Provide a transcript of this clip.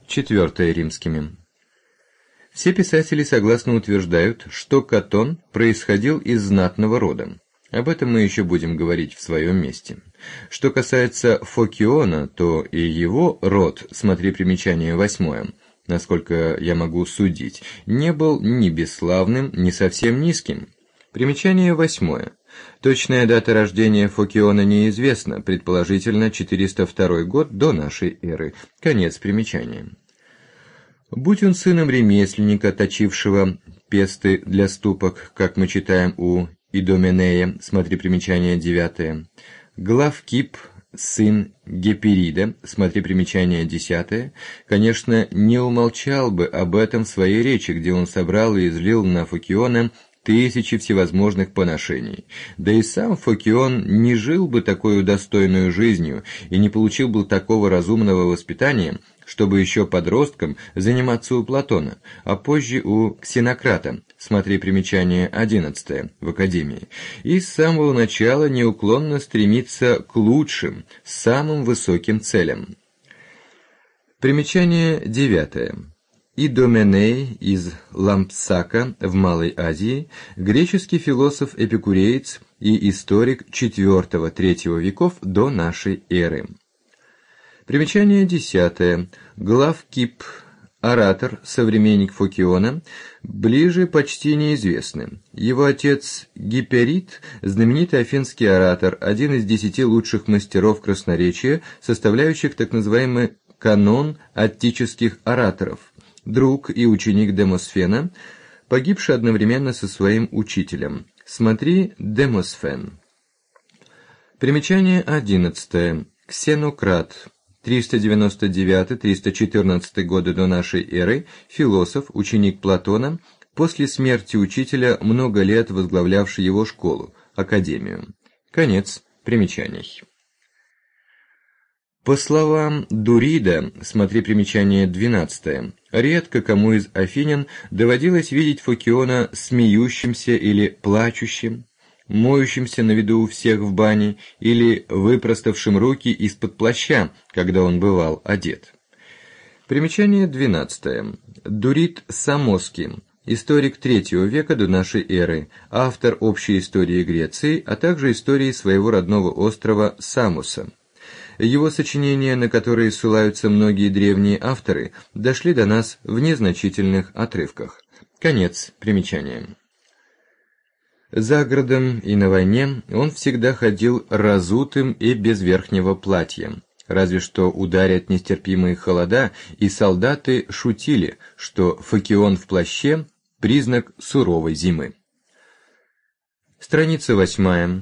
4 римскими. Все писатели согласно утверждают, что Катон происходил из знатного рода. Об этом мы еще будем говорить в своем месте. Что касается Фокиона, то и его род, смотри примечание 8, насколько я могу судить, не был ни бесславным, ни совсем низким. Примечание 8. Точная дата рождения Фокиона неизвестна, предположительно 402 год до нашей эры. Конец примечания. Будь он сыном ремесленника, точившего песты для ступок, как мы читаем у Идоменея, смотри примечание 9, Главкип, сын Геперида, смотри примечание 10, конечно, не умолчал бы об этом в своей речи, где он собрал и излил на Фокиона тысячи всевозможных поношений. Да и сам Фокион не жил бы такой достойную жизнью и не получил бы такого разумного воспитания, чтобы еще подростком заниматься у Платона, а позже у Ксенократа, смотри примечание 11 в Академии, и с самого начала неуклонно стремиться к лучшим, самым высоким целям. Примечание 9. Идоменей из Лампсака в Малой Азии, греческий философ-эпикуреец и историк IV-III веков до нашей эры. Примечание 10. Главкип, оратор, современник Фокиона, ближе почти неизвестны. Его отец Гиперид, знаменитый афинский оратор, один из 10 лучших мастеров красноречия, составляющих так называемый канон аттических ораторов, друг и ученик Демосфена, погибший одновременно со своим учителем. Смотри Демосфен. Примечание 11. Ксенократ. 399-314 годы до нашей эры, философ, ученик Платона, после смерти учителя много лет возглавлявший его школу, академию. Конец примечаний. По словам Дурида, смотри примечание 12, редко кому из афинян доводилось видеть Фокиона смеющимся или плачущим, моющимся на виду у всех в бане или выпроставшим руки из-под плаща, когда он бывал одет. Примечание 12. Дурид Самоский, историк III века до нашей эры, автор общей истории Греции, а также истории своего родного острова Самоса. Его сочинения, на которые ссылаются многие древние авторы, дошли до нас в незначительных отрывках. Конец примечания. За городом и на войне он всегда ходил разутым и без верхнего платья. Разве что ударят нестерпимые холода, и солдаты шутили, что Фокион в плаще – признак суровой зимы. Страница 8.